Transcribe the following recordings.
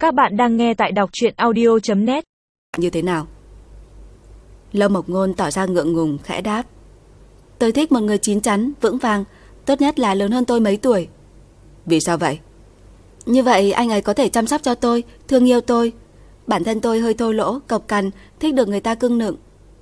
Các bạn đang nghe tại đọc truyện audio.net. Như thế nào? Lâm Mộc Ngôn tỏ ra ngượng ngùng khẽ đáp: Tôi thích một người chín chắn, vững vàng, tốt nhất là lớn hơn tôi mấy tuổi. Vì sao vậy? Như vậy anh ấy có thể chăm sóc cho tôi, thương yêu tôi. Bản thân tôi hơi thô lỗ, cộc cằn, thích được người ta cưng nựng.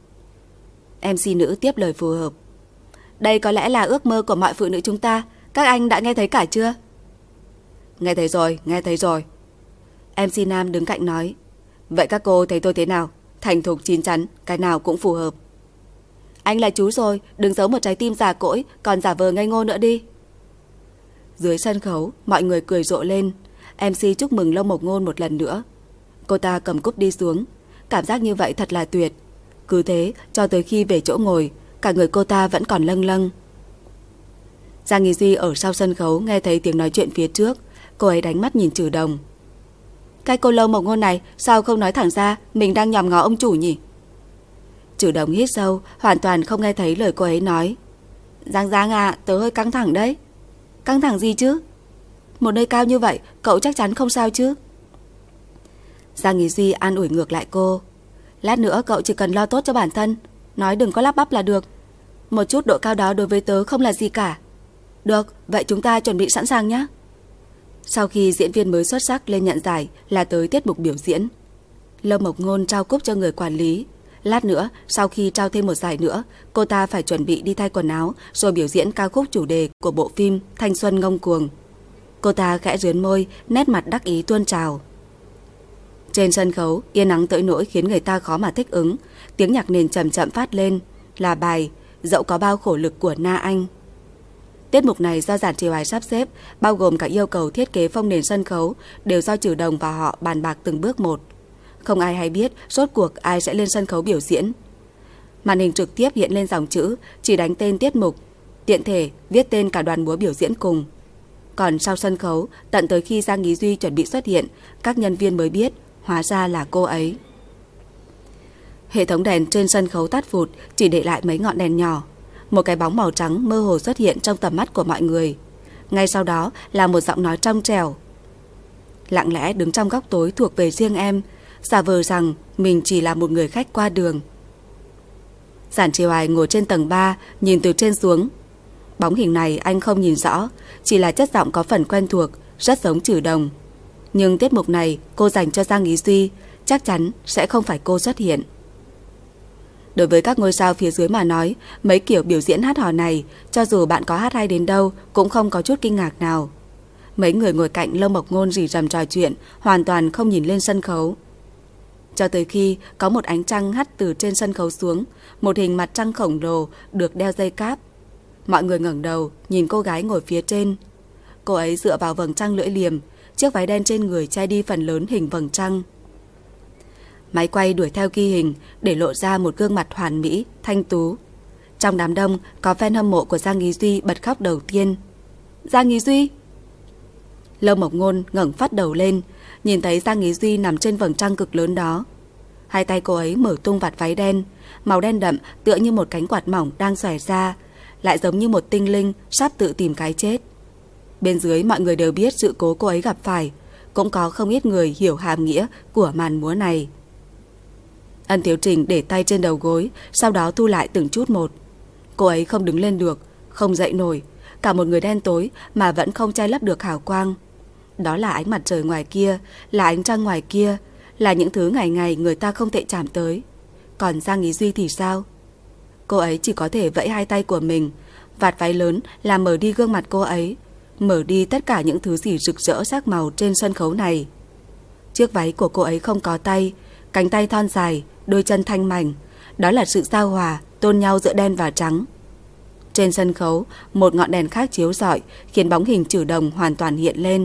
MC nữ tiếp lời phù hợp: Đây có lẽ là ước mơ của mọi phụ nữ chúng ta. Các anh đã nghe thấy cả chưa? Nghe thấy rồi, nghe thấy rồi. MC nam đứng cạnh nói: Vậy các cô thấy tôi thế nào? Thành thục chín chắn, cái nào cũng phù hợp. Anh là chú rồi, đừng giấu một trái tim già cỗi, còn giả vờ ngây ngô nữa đi. Dưới sân khấu, mọi người cười rộ lên. MC chúc mừng Lâm Mộc Ngôn một lần nữa. Cô ta cầm cúp đi xuống. Cảm giác như vậy thật là tuyệt. Cứ thế, cho tới khi về chỗ ngồi, cả người cô ta vẫn còn lâng lâng. Giang Nghỉ Duy ở sau sân khấu nghe thấy tiếng nói chuyện phía trước. Cô ấy đánh mắt nhìn Trừ Đồng. Cái cô Lâm Mộc Ngôn này sao không nói thẳng ra mình đang nhòm ngó ông chủ nhỉ? Trừ Đồng hít sâu, hoàn toàn không nghe thấy lời cô ấy nói. Giang à, tớ hơi căng thẳng đấy. Căng thẳng gì chứ? Một nơi cao như vậy, cậu chắc chắn không sao chứ? Giang Nghỉ Duy an ủi ngược lại cô. Lát nữa cậu chỉ cần lo tốt cho bản thân, nói đừng có lắp bắp là được. Một chút độ cao đó đối với tớ không là gì cả. Được, vậy chúng ta chuẩn bị sẵn sàng nhé. Sau khi diễn viên mới xuất sắc lên nhận giải là tới tiết mục biểu diễn. Lâm Mộc Ngôn trao cúp cho người quản lý. Lát nữa, sau khi trao thêm một giải nữa, cô ta phải chuẩn bị đi thay quần áo rồi biểu diễn ca khúc chủ đề của bộ phim Thanh Xuân Ngông Cuồng. Cô ta khẽ rướn môi, nét mặt đắc ý tuôn trào. Trên sân khấu, yên ắng tới nỗi khiến người ta khó mà thích ứng. Tiếng nhạc nền chậm chậm phát lên, là bài Dẫu có bao khổ lực của Na Anh. Tiết mục này do Giản Trì Hoài sắp xếp, bao gồm cả yêu cầu thiết kế phông nền sân khấu, đều do Trừ Đồng và họ bàn bạc từng bước một. Không ai hay biết rốt cuộc ai sẽ lên sân khấu biểu diễn. Màn hình trực tiếp hiện lên dòng chữ, chỉ đánh tên tiết mục, tiện thể viết tên cả đoàn múa biểu diễn cùng. Còn sau sân khấu, tận tới khi Giang Nghí Duy chuẩn bị xuất hiện, các nhân viên mới biết, hóa ra là cô ấy. Hệ thống đèn trên sân khấu tắt vụt, chỉ để lại mấy ngọn đèn nhỏ. Một cái bóng màu trắng mơ hồ xuất hiện trong tầm mắt của mọi người. Ngay sau đó là một giọng nói trong trẻo. Lặng lẽ đứng trong góc tối thuộc về riêng em, giả vờ rằng mình chỉ là một người khách qua đường. Giản Trì Hoài ngồi trên tầng 3, nhìn từ trên xuống. Bóng hình này anh không nhìn rõ, chỉ là chất giọng có phần quen thuộc, rất giống Trừ Đồng. Nhưng tiết mục này cô dành cho Giang Nghí Duy, chắc chắn sẽ không phải cô xuất hiện. Đối với các ngôi sao phía dưới mà nói, mấy kiểu biểu diễn hát hò này, cho dù bạn có hát hay đến đâu, cũng không có chút kinh ngạc nào. Mấy người ngồi cạnh Lâm Mộc Ngôn rì rầm trò chuyện, hoàn toàn không nhìn lên sân khấu. Cho tới khi có một ánh trăng hắt từ trên sân khấu xuống, một hình mặt trăng khổng lồ được đeo dây cáp. Mọi người ngẩng đầu, nhìn cô gái ngồi phía trên. Cô ấy dựa vào vầng trăng lưỡi liềm, chiếc váy đen trên người che đi phần lớn hình vầng trăng. Máy quay đuổi theo ghi hình để lộ ra một gương mặt hoàn mỹ, thanh tú. Trong đám đông có fan hâm mộ của Giang Nghí Duy bật khóc đầu tiên. Giang Nghí Duy! Lâm Mộc Ngôn ngẩng phát đầu lên, nhìn thấy Giang Nghí Duy nằm trên vầng trăng cực lớn đó. Hai tay cô ấy mở tung vạt váy đen, màu đen đậm tựa như một cánh quạt mỏng đang xòe ra, lại giống như một tinh linh sắp tự tìm cái chết. Bên dưới mọi người đều biết sự cố cô ấy gặp phải, cũng có không ít người hiểu hàm nghĩa của màn múa này. Ân Tiếu Trình để tay trên đầu gối, sau đó thu lại từng chút một. Cô ấy không đứng lên được, không dậy nổi, cả một người đen tối mà vẫn không che lấp được hào quang. Đó là ánh mặt trời ngoài kia, là ánh trăng ngoài kia, là những thứ ngày ngày người ta không thể chạm tới. Còn Giang Nghí Duy thì sao? Cô ấy chỉ có thể vẫy hai tay của mình, vạt váy lớn làm mở đi gương mặt cô ấy, mở đi tất cả những thứ gì rực rỡ sắc màu trên sân khấu này. Chiếc váy của cô ấy không có tay, cánh tay thon dài, đôi chân thanh mảnh, đó là sự giao hòa, tôn nhau giữa đen và trắng. Trên sân khấu, một ngọn đèn khác chiếu rọi, khiến bóng hình Trừ Đồng hoàn toàn hiện lên.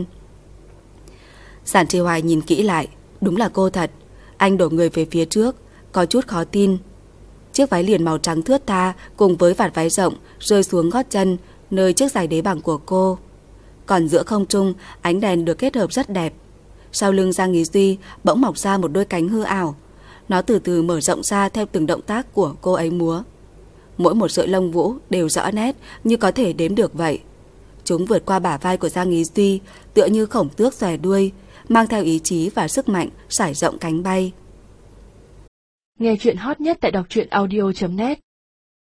Giản Trì Hoài nhìn kỹ lại, đúng là cô thật. Anh đổ người về phía trước, có chút khó tin. Chiếc váy liền màu trắng thướt tha cùng với vạt váy rộng rơi xuống gót chân, nơi chiếc giày đế bằng của cô. Còn giữa không trung, ánh đèn được kết hợp rất đẹp. Sau lưng Giang Nghí Duy bỗng mọc ra một đôi cánh hư ảo. Nó từ từ mở rộng ra theo từng động tác của cô ấy múa. Mỗi một sợi lông vũ đều rõ nét như có thể đếm được vậy. Chúng vượt qua bả vai của Giang Nghí Duy, tựa như khổng tước xòe đuôi, mang theo ý chí và sức mạnh, trải rộng cánh bay. Nghe chuyện hot nhất tại đọc truyện audio.net